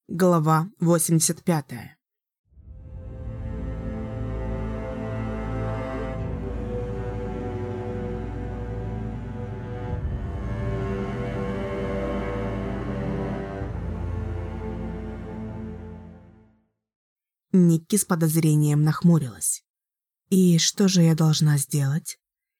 Глава 85. Никки с подозрением нахмурилась. «И что же я должна сделать?»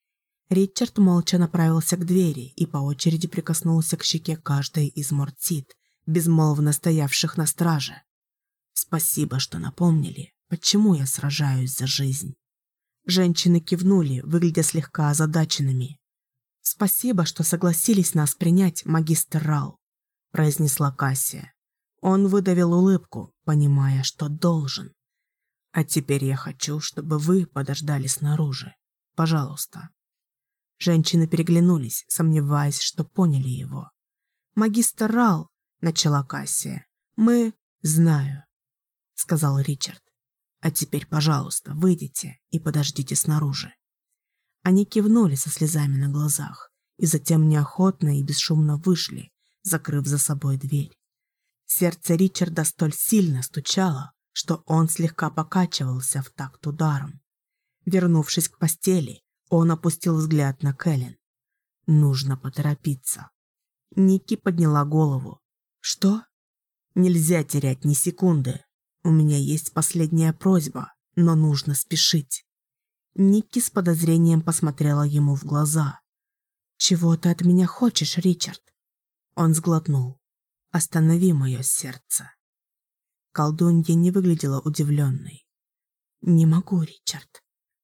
Ричард молча направился к двери и по очереди прикоснулся к щеке каждой из Мортсид, безмолвно стоявших на страже. «Спасибо, что напомнили, почему я сражаюсь за жизнь». Женщины кивнули, выглядя слегка озадаченными. «Спасибо, что согласились нас принять, магистр Рал», — произнесла Кассия. Он выдавил улыбку, понимая, что должен. «А теперь я хочу, чтобы вы подождали снаружи. Пожалуйста». Женщины переглянулись, сомневаясь, что поняли его. «Магистр Рал», — начала Кассия. «Мы...» «Знаю», — сказал Ричард. «А теперь, пожалуйста, выйдите и подождите снаружи». Они кивнули со слезами на глазах и затем неохотно и бесшумно вышли, закрыв за собой дверь. Сердце Ричарда столь сильно стучало, что он слегка покачивался в такт ударом. Вернувшись к постели, он опустил взгляд на Кэлен. «Нужно поторопиться». Никки подняла голову. «Что?» «Нельзя терять ни секунды. У меня есть последняя просьба, но нужно спешить». Никки с подозрением посмотрела ему в глаза. «Чего ты от меня хочешь, Ричард?» Он сглотнул. «Останови мое сердце». Колдунья не выглядела удивленной. «Не могу, Ричард».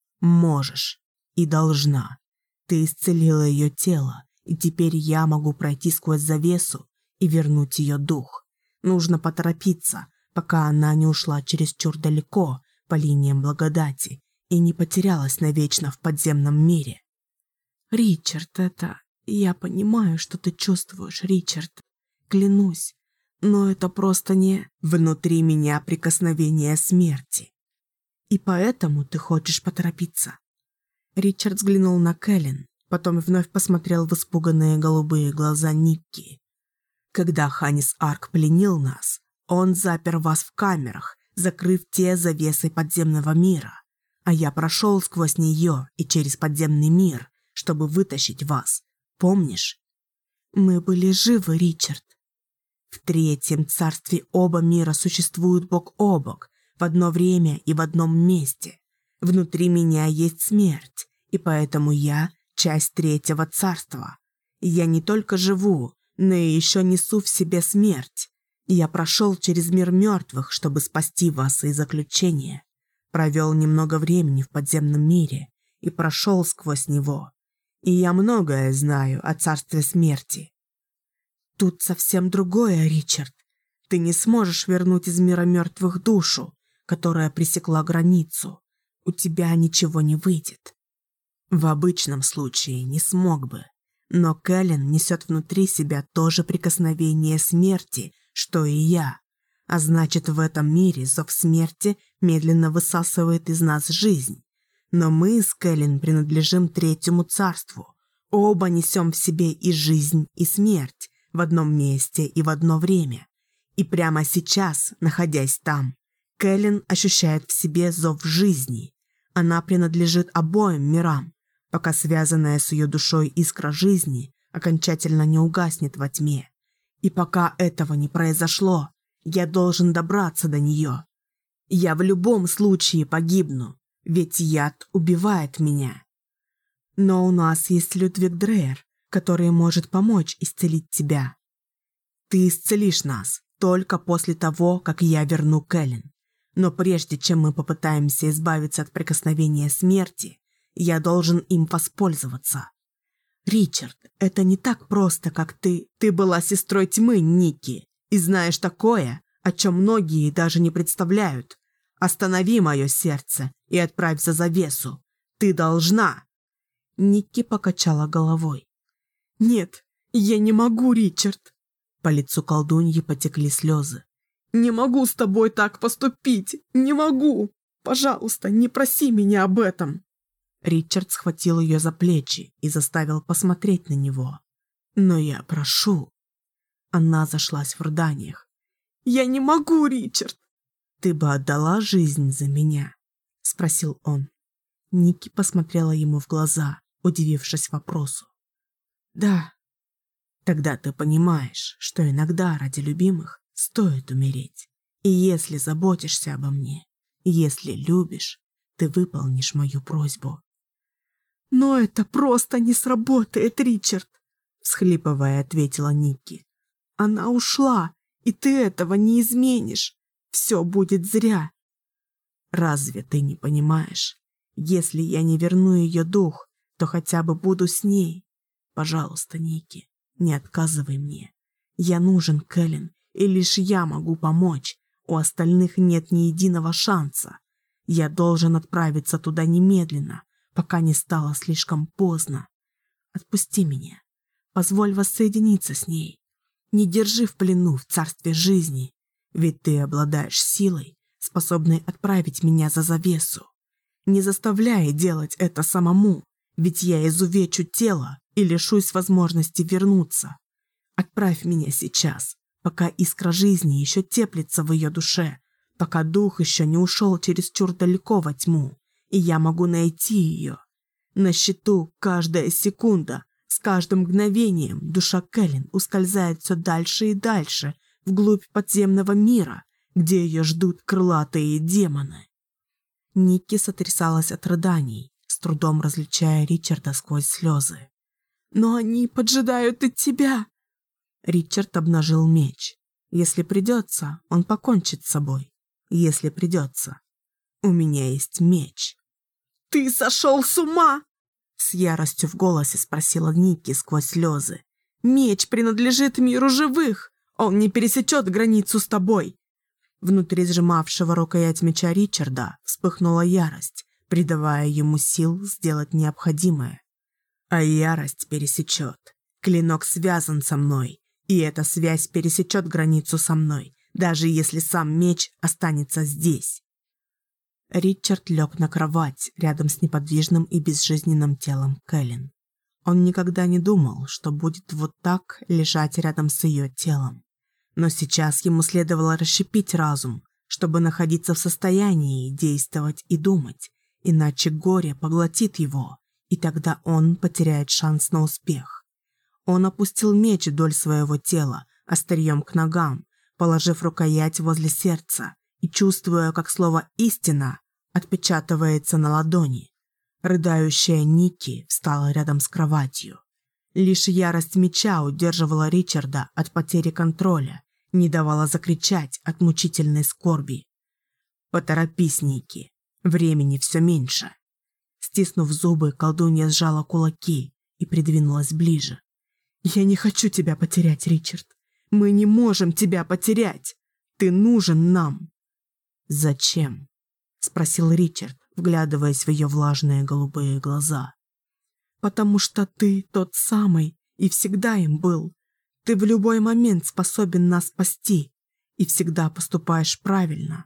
«Можешь и должна. Ты исцелила ее тело, и теперь я могу пройти сквозь завесу и вернуть ее дух. Нужно поторопиться, пока она не ушла чересчур далеко по линиям благодати и не потерялась навечно в подземном мире». «Ричард, это... Я понимаю, что ты чувствуешь, Ричард. Клянусь, но это просто не... Внутри меня прикосновение смерти. И поэтому ты хочешь поторопиться». Ричард взглянул на Кэлен, потом вновь посмотрел в испуганные голубые глаза Никки. «Когда Ханис Арк пленил нас, он запер вас в камерах, закрыв те завесой подземного мира, а я прошел сквозь нее и через подземный мир, чтобы вытащить вас. Помнишь? Мы были живы, Ричард. В третьем царстве оба мира существуют бок о бок, в одно время и в одном месте. Внутри меня есть смерть, и поэтому я часть третьего царства. Я не только живу, но и еще несу в себе смерть. Я прошел через мир мертвых, чтобы спасти вас из заключения. Провел немного времени в подземном мире и прошел сквозь него. И я многое знаю о царстве смерти. Тут совсем другое, Ричард. Ты не сможешь вернуть из мира мертвых душу, которая пресекла границу. У тебя ничего не выйдет. В обычном случае не смог бы. Но Кэлен несет внутри себя то же прикосновение смерти, что и я. А значит, в этом мире зов смерти медленно высасывает из нас жизнь. Но мы с Кэлен принадлежим третьему царству. Оба несем в себе и жизнь, и смерть, в одном месте и в одно время. И прямо сейчас, находясь там, Кэлен ощущает в себе зов жизни. Она принадлежит обоим мирам, пока связанная с ее душой искра жизни окончательно не угаснет во тьме. И пока этого не произошло, я должен добраться до нее. Я в любом случае погибну, ведь яд убивает меня. Но у нас есть Людвиг Дрейер, который может помочь исцелить тебя. Ты исцелишь нас только после того, как я верну Кэлен. Но прежде чем мы попытаемся избавиться от прикосновения смерти, я должен им воспользоваться. Ричард, это не так просто, как ты. Ты была сестрой тьмы, Никки, и знаешь такое, о чем многие даже не представляют. Останови мое сердце и отправь за завесу. Ты должна. Никки покачала головой. «Нет, я не могу, Ричард». По лицу колдуньи потекли слезы. «Не могу с тобой так поступить! Не могу! Пожалуйста, не проси меня об этом!» Ричард схватил ее за плечи и заставил посмотреть на него. «Но я прошу». Она зашлась в рыданиях. Я не могу, Ричард!» «Ты бы отдала жизнь за меня?» — спросил он. Никки посмотрела ему в глаза, удивившись вопросу. «Да». «Тогда ты понимаешь, что иногда ради любимых стоит умереть. И если заботишься обо мне, если любишь, ты выполнишь мою просьбу». «Но это просто не сработает, Ричард!» — всхлипывая, ответила Никки. «Она ушла, и ты этого не изменишь. Все будет зря». «Разве ты не понимаешь? Если я не верну ее дух, то хотя бы буду с ней. Пожалуйста, Никки, не отказывай мне. Я нужен Кэлен, и лишь я могу помочь. У остальных нет ни единого шанса. Я должен отправиться туда немедленно, пока не стало слишком поздно. Отпусти меня. Позволь воссоединиться с ней. Не держи в плену в царстве жизни, ведь ты обладаешь силой, способной отправить меня за завесу. Не заставляй делать это самому, ведь я изувечу тело и лишусь возможности вернуться. Отправь меня сейчас, пока искра жизни еще теплится в ее душе, пока дух еще не ушел чересчур далеко во тьму, и я могу найти ее. На счету каждая секунда, с каждым мгновением душа Кэлен ускользает все дальше и дальше, вглубь подземного мира, где ее ждут крылатые демоны. Никки сотрясалась от рыданий, с трудом различая Ричарда сквозь слезы. «Но они поджидают и тебя!» Ричард обнажил меч. «Если придется, он покончит с собой. Если придется. У меня есть меч». «Ты сошел с ума!» С яростью в голосе спросила Никки сквозь слезы. «Меч принадлежит миру живых! Он не пересечет границу с тобой!» Внутри сжимавшего рукоять меча Ричарда вспыхнула ярость, придавая ему сил сделать необходимое. А ярость пересечет. Клинок связан со мной, и эта связь пересечет границу со мной, даже если сам меч останется здесь. Ричард лег на кровать рядом с неподвижным и безжизненным телом Кэлен. Он никогда не думал, что будет вот так лежать рядом с ее телом. Но сейчас ему следовало расщепить разум, чтобы находиться в состоянии действовать и думать, иначе горе поглотит его, и тогда он потеряет шанс на успех. Он опустил меч вдоль своего тела, острием к ногам, положив рукоять возле сердца и чувствуя, как слово «истина» отпечатывается на ладони. Рыдающая Никки встала рядом с кроватью. Лишь ярость меча удерживала Ричарда от потери контроля, не давала закричать от мучительной скорби. «Поторопись, Никки, времени все меньше». Стиснув зубы, колдунья сжала кулаки и придвинулась ближе. «Я не хочу тебя потерять, Ричард. Мы не можем тебя потерять. Ты нужен нам». «Зачем?» — спросил Ричард, вглядываясь в ее влажные голубые глаза. «Потому что ты тот самый и всегда им был. Ты в любой момент способен нас спасти и всегда поступаешь правильно».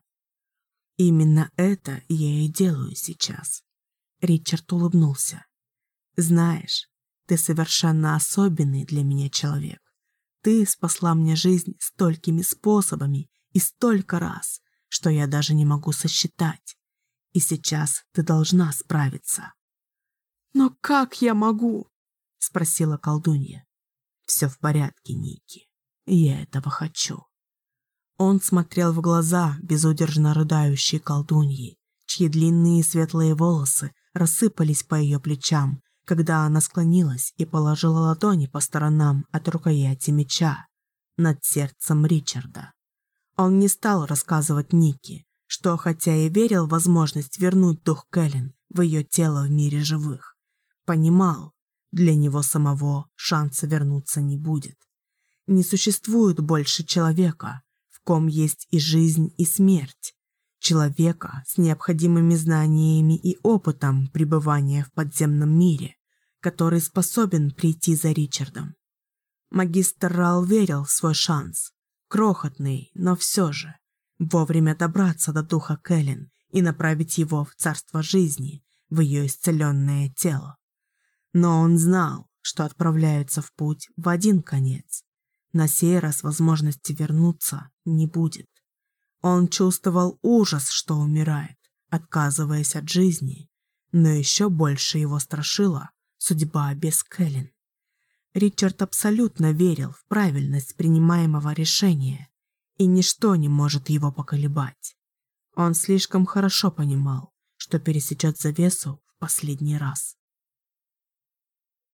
«Именно это я и делаю сейчас». Ричард улыбнулся. «Знаешь, ты совершенно особенный для меня человек. Ты спасла мне жизнь столькими способами и столько раз, что я даже не могу сосчитать. И сейчас ты должна справиться». «Но как я могу?» — спросила колдунья. «Все в порядке, Никки. Я этого хочу». Он смотрел в глаза безудержно рыдающей колдуньи, чьи длинные светлые волосы рассыпались по ее плечам, когда она склонилась и положила ладони по сторонам от рукояти меча над сердцем Ричарда. Он не стал рассказывать Никки, что, хотя и верил в возможность вернуть дух Кэлен в ее тело в мире живых, понимал, для него самого шанса вернуться не будет. Не существует больше человека, в ком есть и жизнь, и смерть. Человека с необходимыми знаниями и опытом пребывания в подземном мире, который способен прийти за Ричардом. Магистр Рал верил в свой шанс, крохотный, но все же, вовремя добраться до духа Кэлен и направить его в царство жизни, в ее исцеленное тело. Но он знал, что отправляются в путь в один конец. На сей раз возможности вернуться не будет. Он чувствовал ужас, что умирает, отказываясь от жизни, но еще больше его страшила судьба без Кэлен. Ричард абсолютно верил в правильность принимаемого решения, и ничто не может его поколебать. Он слишком хорошо понимал, что пересечет завесу в последний раз.